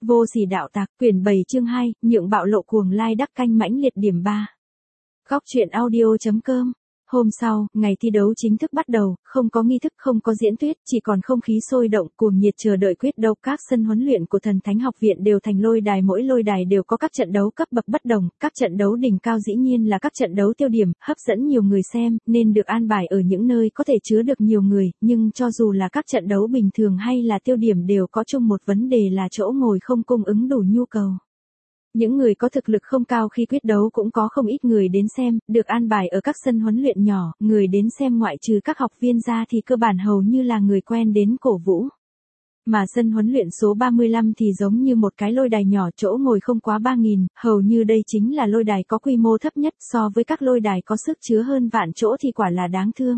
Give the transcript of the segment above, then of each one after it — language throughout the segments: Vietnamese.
Vô sỉ đạo tặc, quyển 7 chương 2, nhượng bạo lộ cuồng lai đắc canh mãnh liệt điểm 3. Góc truyện audio.com. Hôm sau, ngày thi đấu chính thức bắt đầu, không có nghi thức, không có diễn thuyết, chỉ còn không khí sôi động, cuồng nhiệt chờ đợi quyết đấu. Các sân huấn luyện của Thần Thánh Học viện đều thành lôi đài, mỗi lôi đài đều có các trận đấu cấp bậc bất đồng, các trận đấu đỉnh cao dĩ nhiên là các trận đấu tiêu điểm, hấp dẫn nhiều người xem, nên được an bài ở những nơi có thể chứa được nhiều người, nhưng cho dù là các trận đấu bình thường hay là tiêu điểm đều có chung một vấn đề là chỗ ngồi không cung ứng đủ nhu cầu. Những người có thực lực không cao khi quyết đấu cũng có không ít người đến xem, được an bài ở các sân huấn luyện nhỏ, người đến xem ngoại trừ các học viên ra thì cơ bản hầu như là người quen đến cổ vũ. Mà sân huấn luyện số 35 thì giống như một cái lôi đài nhỏ, chỗ ngồi không quá 3.000, hầu như đây chính là lôi đài có quy mô thấp nhất, so với các lôi đài có sức chứa hơn vạn chỗ thì quả là đáng thương.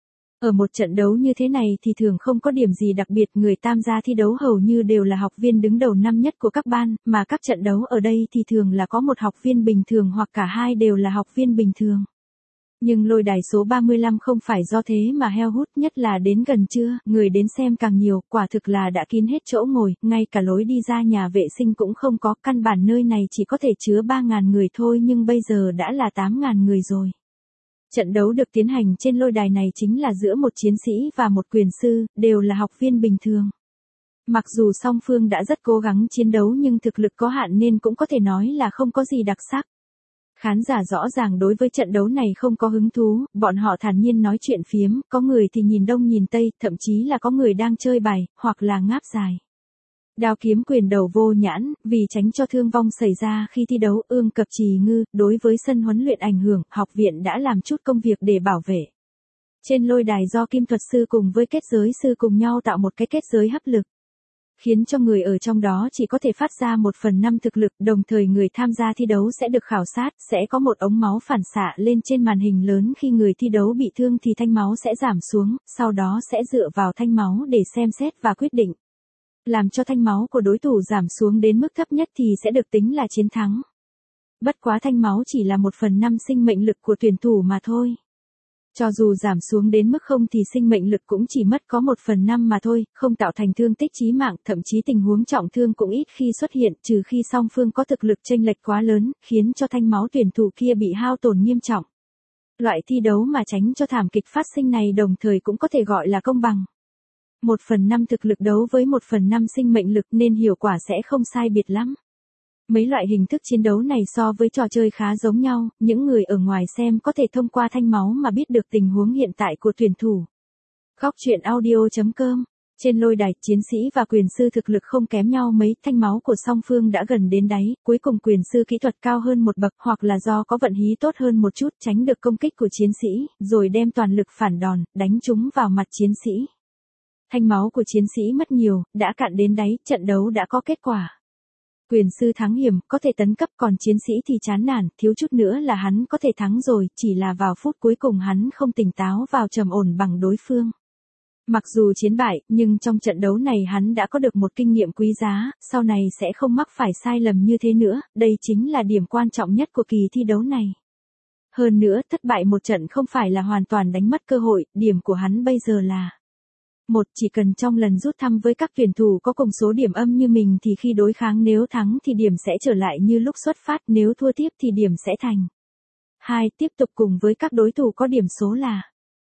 Ở một trận đấu như thế này thì thường không có điểm gì đặc biệt, người tham gia thi đấu hầu như đều là học viên đứng đầu năm nhất của các ban, mà các trận đấu ở đây thì thường là có một học viên bình thường hoặc cả hai đều là học viên bình thường. Nhưng lôi đài số 35 không phải do thế mà heo hút, nhất là đến gần trưa, người đến xem càng nhiều, quả thực là đã kín hết chỗ ngồi, ngay cả lối đi ra nhà vệ sinh cũng không có, căn bản nơi này chỉ có thể chứa 3.000 người thôi nhưng bây giờ đã là 8.000 người rồi. Trận đấu được tiến hành trên lôi đài này chính là giữa một chiến sĩ và một quyền sư, đều là học viên bình thường. Mặc dù song phương đã rất cố gắng chiến đấu nhưng thực lực có hạn nên cũng có thể nói là không có gì đặc sắc. Khán giả rõ ràng đối với trận đấu này không có hứng thú, bọn họ thản nhiên nói chuyện phiếm, có người thì nhìn đông nhìn tây, thậm chí là có người đang chơi bài, hoặc là ngáp dài. Đao kiếm quyền đầu vô nhãn, vì tránh cho thương vong xảy ra khi thi đấu, Ương Cập Trì Ngư, đối với sân huấn luyện ảnh hưởng, học viện đã làm chút công việc để bảo vệ. Trên lôi đài do kim thuật sư cùng với kết giới sư cùng nhau tạo một cái kết giới hấp lực, khiến cho người ở trong đó chỉ có thể phát ra 1/5 thực lực, đồng thời người tham gia thi đấu sẽ được khảo sát, sẽ có một ống máu phản xạ lên trên màn hình lớn, khi người thi đấu bị thương thì thanh máu sẽ giảm xuống, sau đó sẽ dựa vào thanh máu để xem xét và quyết định. Làm cho thanh máu của đối thủ giảm xuống đến mức thấp nhất thì sẽ được tính là chiến thắng. Bất quá thanh máu chỉ là 1/5 sinh mệnh lực của tuyển thủ mà thôi. Cho dù giảm xuống đến mức không thì sinh mệnh lực cũng chỉ mất có 1/5 mà thôi, không tạo thành thương tích chí mạng, thậm chí tình huống trọng thương cũng ít khi xuất hiện, trừ khi song phương có thực lực chênh lệch quá lớn, khiến cho thanh máu tuyển thủ kia bị hao tổn nghiêm trọng. Loại thi đấu mà tránh cho thảm kịch phát sinh này đồng thời cũng có thể gọi là công bằng. 1/5 thực lực đấu với 1/5 sinh mệnh lực nên hiệu quả sẽ không sai biệt lắm. Mấy loại hình thức chiến đấu này so với trò chơi khá giống nhau, những người ở ngoài xem có thể thông qua thanh máu mà biết được tình huống hiện tại của tuyển thủ. Góc truyện audio.com. Trên lôi đài, chiến sĩ và quyền sư thực lực không kém nhau mấy, thanh máu của song phương đã gần đến đáy, cuối cùng quyền sư kỹ thuật cao hơn một bậc hoặc là do có vận khí tốt hơn một chút, tránh được công kích của chiến sĩ, rồi đem toàn lực phản đòn, đánh chúng vào mặt chiến sĩ. Thanh máu của chiến sĩ mất nhiều, đã cạn đến đáy, trận đấu đã có kết quả. Quyền sư thắng hiểm, có thể tấn cấp, còn chiến sĩ thì chán nản, thiếu chút nữa là hắn có thể thắng rồi, chỉ là vào phút cuối cùng hắn không tỉnh táo vào trầm ổn bằng đối phương. Mặc dù chiến bại, nhưng trong trận đấu này hắn đã có được một kinh nghiệm quý giá, sau này sẽ không mắc phải sai lầm như thế nữa, đây chính là điểm quan trọng nhất của kỳ thi đấu này. Hơn nữa, thất bại một trận không phải là hoàn toàn đánh mất cơ hội, điểm của hắn bây giờ là chỉ cần trong lần rút thăm với các tuyển thủ có cùng số điểm âm như mình thì khi đối kháng nếu thắng thì điểm sẽ trở lại như lúc xuất phát, nếu thua tiếp thì điểm sẽ thành 2, tiếp tục cùng với các đối thủ có điểm số là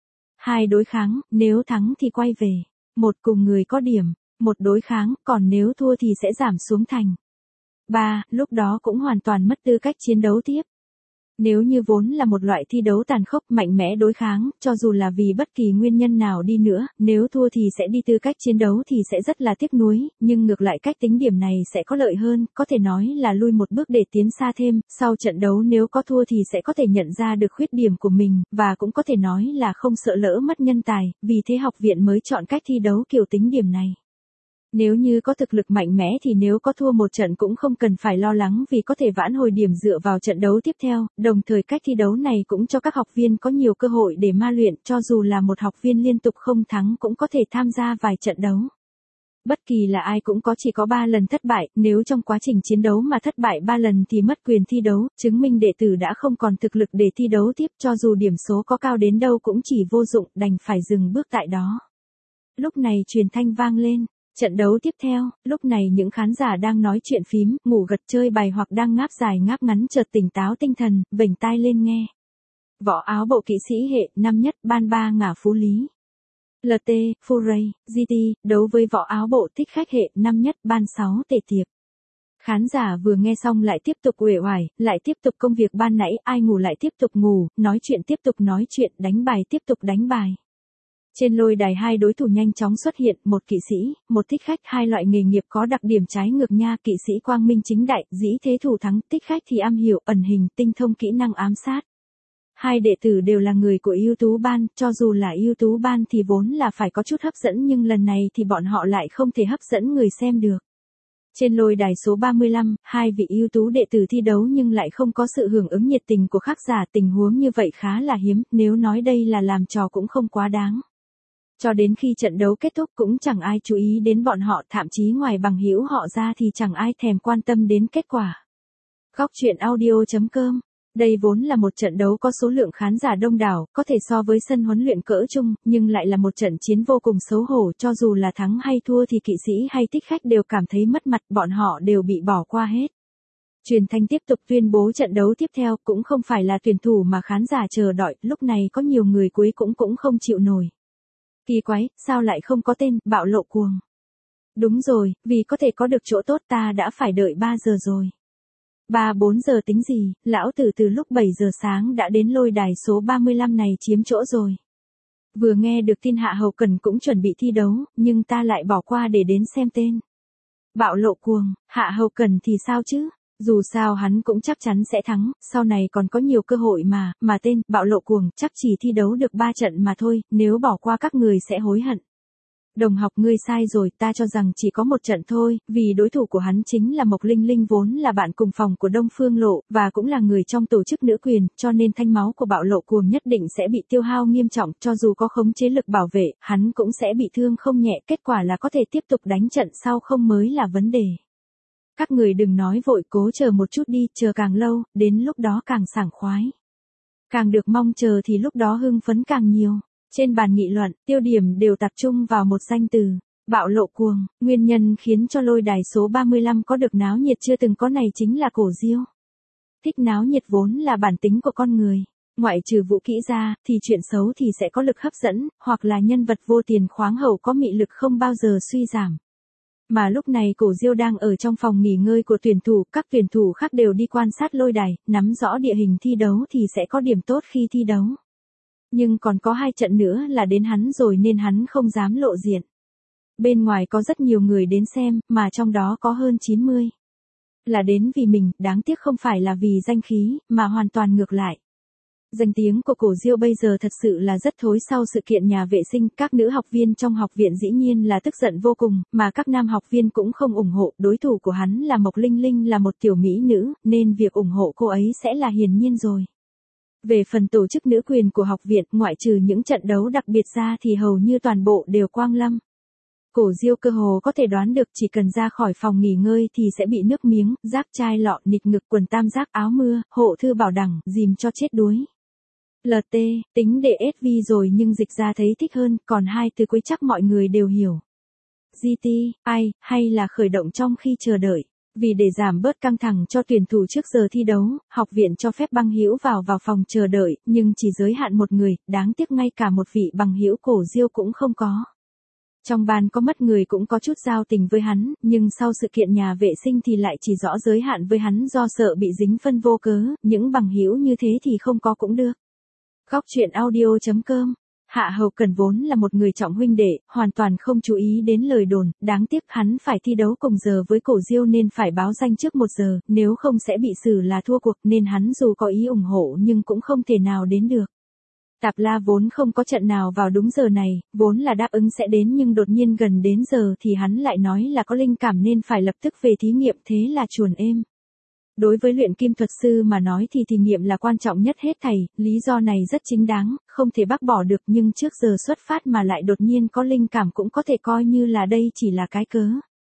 2 đối kháng, nếu thắng thì quay về 1 cùng người có điểm 1 đối kháng, còn nếu thua thì sẽ giảm xuống thành 3, lúc đó cũng hoàn toàn mất tư cách chiến đấu tiếp. Nếu như vốn là một loại thi đấu tàn khốc, mạnh mẽ đối kháng, cho dù là vì bất kỳ nguyên nhân nào đi nữa, nếu thua thì sẽ đi tư cách chiến đấu thì sẽ rất là tiếc nuối, nhưng ngược lại cách tính điểm này sẽ có lợi hơn, có thể nói là lui một bước để tiến xa thêm, sau trận đấu nếu có thua thì sẽ có thể nhận ra được khuyết điểm của mình, và cũng có thể nói là không sợ lỡ mất nhân tài, vì thế học viện mới chọn cách thi đấu kiểu tính điểm này. Nếu như có thực lực mạnh mẽ thì nếu có thua một trận cũng không cần phải lo lắng vì có thể vãn hồi điểm dựa vào trận đấu tiếp theo, đồng thời cách thi đấu này cũng cho các học viên có nhiều cơ hội để ma luyện, cho dù là một học viên liên tục không thắng cũng có thể tham gia vài trận đấu. Bất kỳ là ai cũng chỉ có 3 lần thất bại, nếu trong quá trình chiến đấu mà thất bại 3 lần thì mất quyền thi đấu, chứng minh đệ tử đã không còn thực lực để thi đấu tiếp, cho dù điểm số có cao đến đâu cũng chỉ vô dụng, đành phải dừng bước tại đó. Lúc này truyền thanh vang lên. Trận đấu tiếp theo, lúc này những khán giả đang nói chuyện phím, ngủ gật chơi bài hoặc đang ngáp dài ngáp ngắn chợt tỉnh táo tinh thần, vểnh tai lên nghe. Võ áo bộ kỵ sĩ hệ, năm nhất, ban 3 ngả Phú Lý. LT, Furay, GT, đấu với võ áo bộ thích khách hệ, năm nhất, ban 6 Tề Tiệp. Khán giả vừa nghe xong lại tiếp tục uể oải, lại tiếp tục công việc ban nãy, ai ngủ lại tiếp tục ngủ, nói chuyện tiếp tục nói chuyện, đánh bài tiếp tục đánh bài. Trên lôi đài hai đối thủ nhanh chóng xuất hiện, một kỵ sĩ, một thích khách, hai loại nghề nghiệp có đặc điểm trái ngược nha, kỵ sĩ quang minh chính đại, dĩ thế thủ thắng, thích khách thì am hiểu, ẩn hình, tinh thông kỹ năng ám sát. Hai đệ tử đều là người của ưu tú ban, cho dù là ưu tú ban thì vốn là phải có chút hấp dẫn nhưng lần này thì bọn họ lại không thể hấp dẫn người xem được. Trên lôi đài số 35, hai vị ưu tú đệ tử thi đấu nhưng lại không có sự hưởng ứng nhiệt tình của khán giả, tình huống như vậy khá là hiếm, nếu nói đây là làm trò cũng không quá đáng. Cho đến khi trận đấu kết thúc cũng chẳng ai chú ý đến bọn họ, thậm chí ngoài bằng hữu họ ra thì chẳng ai thèm quan tâm đến kết quả. Góc truyện audio.com. Đây vốn là một trận đấu có số lượng khán giả đông đảo, có thể so với sân huấn luyện cỡ trung, nhưng lại là một trận chiến vô cùng xấu hổ, cho dù là thắng hay thua thì kỵ sĩ hay thích khách đều cảm thấy mất mặt, bọn họ đều bị bỏ qua hết. Truyền thanh tiếp tục tuyên bố trận đấu tiếp theo cũng không phải là tuyển thủ mà khán giả chờ đợi, lúc này có nhiều người cuối cũng không chịu nổi. Kỳ quái, sao lại không có tên, bạo lộ cuồng. Đúng rồi, vì có thể có được chỗ tốt ta đã phải đợi 3 giờ rồi. 3-4 giờ tính gì, lão tử từ lúc 7 giờ sáng đã đến lôi đài số 35 này chiếm chỗ rồi. Vừa nghe được tin Hạ Hầu Cần cũng chuẩn bị thi đấu, nhưng ta lại bỏ qua để đến xem tên. Bạo lộ cuồng, Hạ Hầu Cần thì sao chứ? Dù sao hắn cũng chắc chắn sẽ thắng, sau này còn có nhiều cơ hội mà tên, bạo lộ cuồng, chắc chỉ thi đấu được 3 trận mà thôi, nếu bỏ qua các người sẽ hối hận. Đồng học ngươi sai rồi, ta cho rằng chỉ có một trận thôi, vì đối thủ của hắn chính là Mộc Linh Linh vốn là bạn cùng phòng của Đông Phương Lộ, và cũng là người trong tổ chức nữ quyền, cho nên thanh máu của bạo lộ cuồng nhất định sẽ bị tiêu hao nghiêm trọng, cho dù có khống chế lực bảo vệ, hắn cũng sẽ bị thương không nhẹ, kết quả là có thể tiếp tục đánh trận sau không mới là vấn đề. Các người đừng nói vội, cố chờ một chút đi, chờ càng lâu, đến lúc đó càng sảng khoái. Càng được mong chờ thì lúc đó hưng phấn càng nhiều. Trên bàn nghị luận, tiêu điểm đều tập trung vào một danh từ, bạo lộ cuồng, nguyên nhân khiến cho lôi đài số 35 có được náo nhiệt chưa từng có này chính là Cổ Diêu. Thích náo nhiệt vốn là bản tính của con người, ngoại trừ vũ kỹ ra, thì chuyện xấu thì sẽ có lực hấp dẫn, hoặc là nhân vật vô tiền khoáng hậu có mị lực không bao giờ suy giảm. Mà lúc này Cổ Diêu đang ở trong phòng nghỉ ngơi của tuyển thủ, các tuyển thủ khác đều đi quan sát lôi đài, nắm rõ địa hình thi đấu thì sẽ có điểm tốt khi thi đấu. Nhưng còn có 2 trận nữa là đến hắn rồi nên hắn không dám lộ diện. Bên ngoài có rất nhiều người đến xem, mà trong đó có hơn 90. Là đến vì mình, đáng tiếc không phải là vì danh khí, mà hoàn toàn ngược lại. Danh tiếng của Cổ Diêu bây giờ thật sự là rất thối sau sự kiện nhà vệ sinh, các nữ học viên trong học viện dĩ nhiên là tức giận vô cùng, mà các nam học viên cũng không ủng hộ, đối thủ của hắn là Mộc Linh Linh là một tiểu mỹ nữ, nên việc ủng hộ cô ấy sẽ là hiển nhiên rồi. Về phần tổ chức nữ quyền của học viện, ngoại trừ những trận đấu đặc biệt ra thì hầu như toàn bộ đều quang lâm. Cổ Diêu cơ hồ có thể đoán được chỉ cần ra khỏi phòng nghỉ ngơi thì sẽ bị nước miếng, giáp chai lọ, nịt ngực, quần tam giác, áo mưa, hộ thư bảo đẳng, dìm cho chết đuối. LT, tính để SV rồi nhưng dịch ra thấy thích hơn, còn 2 từ cuối chắc mọi người đều hiểu. GT, ai, hay là khởi động trong khi chờ đợi. Vì để giảm bớt căng thẳng cho tuyển thủ trước giờ thi đấu, học viện cho phép bằng hữu vào phòng chờ đợi, nhưng chỉ giới hạn một người, đáng tiếc ngay cả một vị bằng hữu Cổ Diêu cũng không có. Trong ban có mất người cũng có chút giao tình với hắn, nhưng sau sự kiện nhà vệ sinh thì lại chỉ rõ giới hạn với hắn do sợ bị dính phân vô cớ, những bằng hữu như thế thì không có cũng được. Góc truyện audio.com. Hạ Hầu Cần vốn là một người trọng huynh đệ, hoàn toàn không chú ý đến lời đồn, đáng tiếc hắn phải thi đấu cùng giờ với Cổ Diêu nên phải báo danh trước 1 giờ, nếu không sẽ bị xử là thua cuộc nên hắn dù có ý ủng hộ nhưng cũng không thể nào đến được. Tạp La vốn không có trận nào vào đúng giờ này, vốn là đáp ứng sẽ đến nhưng đột nhiên gần đến giờ thì hắn lại nói là có linh cảm nên phải lập tức về thí nghiệm, thế là chuồn êm. Đối với luyện kim thuật sư mà nói thì thí nghiệm là quan trọng nhất hết thảy, lý do này rất chính đáng, không thể bác bỏ được nhưng trước giờ xuất phát mà lại đột nhiên có linh cảm cũng có thể coi như là đây chỉ là cái cớ.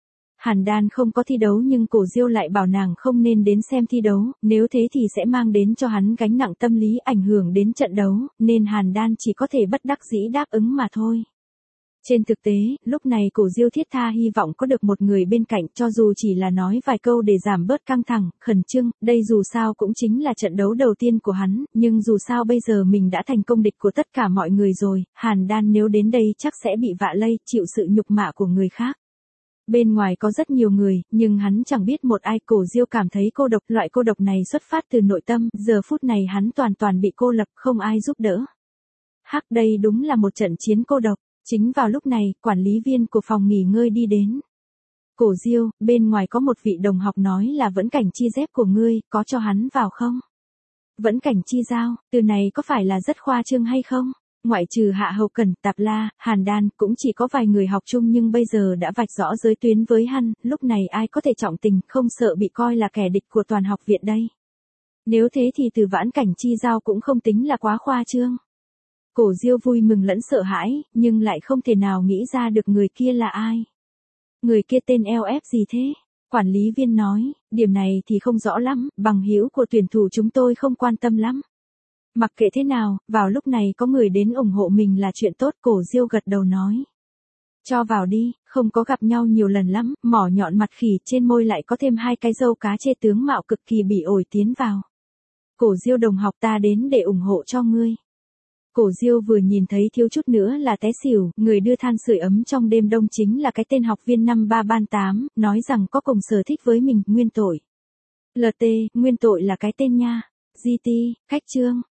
Hàn Đan không có thi đấu nhưng Cổ Diêu lại bảo nàng không nên đến xem thi đấu, nếu thế thì sẽ mang đến cho hắn gánh nặng tâm lý ảnh hưởng đến trận đấu, nên Hàn Đan chỉ có thể bất đắc dĩ đáp ứng mà thôi. Trên thực tế, lúc này Cổ Diêu thiết tha hy vọng có được một người bên cạnh cho dù chỉ là nói vài câu để giảm bớt căng thẳng, khẩn trương, đây dù sao cũng chính là trận đấu đầu tiên của hắn, nhưng dù sao bây giờ mình đã thành công địch của tất cả mọi người rồi, Hàn Đan nếu đến đây chắc sẽ bị vạ lây, chịu sự nhục mạ của người khác. Bên ngoài có rất nhiều người, nhưng hắn chẳng biết một ai. Cổ Diêu cảm thấy cô độc, loại cô độc này xuất phát từ nội tâm, giờ phút này hắn toàn toàn bị cô lập, không ai giúp đỡ. Hắc, đây đúng là một trận chiến cô độc. Chính vào lúc này, quản lý viên của phòng nghỉ ngơi đi đến. Cổ Diêu, bên ngoài có một vị đồng học nói là Vẫn Cảnh Chi dép của ngươi, có cho hắn vào không? Vẫn Cảnh Chi giao, từ này có phải là rất khoa trương hay không? Ngoại trừ Hạ Hầu Cẩn, Tạp La, Hàn Đan, cũng chỉ có vài người học chung nhưng bây giờ đã vạch rõ giới tuyến với hắn, lúc này ai có thể trọng tình, không sợ bị coi là kẻ địch của toàn học viện đây. Nếu thế thì từ Vãn Cảnh Chi giao cũng không tính là quá khoa trương. Cổ Diêu vui mừng lẫn sợ hãi, nhưng lại không thể nào nghĩ ra được người kia là ai. Người kia tên LF gì thế? Quản lý viên nói, điểm này thì không rõ lắm, bằng hữu của tuyển thủ chúng tôi không quan tâm lắm. Mặc kệ thế nào, vào lúc này có người đến ủng hộ mình là chuyện tốt. Cổ Diêu gật đầu nói. Cho vào đi, không có gặp nhau nhiều lần lắm, mỏ nhọn mặt khỉ trên môi lại có thêm hai cái râu cá chê tướng mạo cực kỳ bị ổi tiến vào. Cổ Diêu đồng học, ta đến để ủng hộ cho ngươi. Cổ Diêu vừa nhìn thấy thiếu chút nữa là té xỉu, người đưa than sưởi ấm trong đêm đông chính là cái tên học viên năm 3 ban 8, nói rằng có cùng sở thích với mình, Nguyên Tội. LT, Nguyên Tội là cái tên nha. GT, khách trương,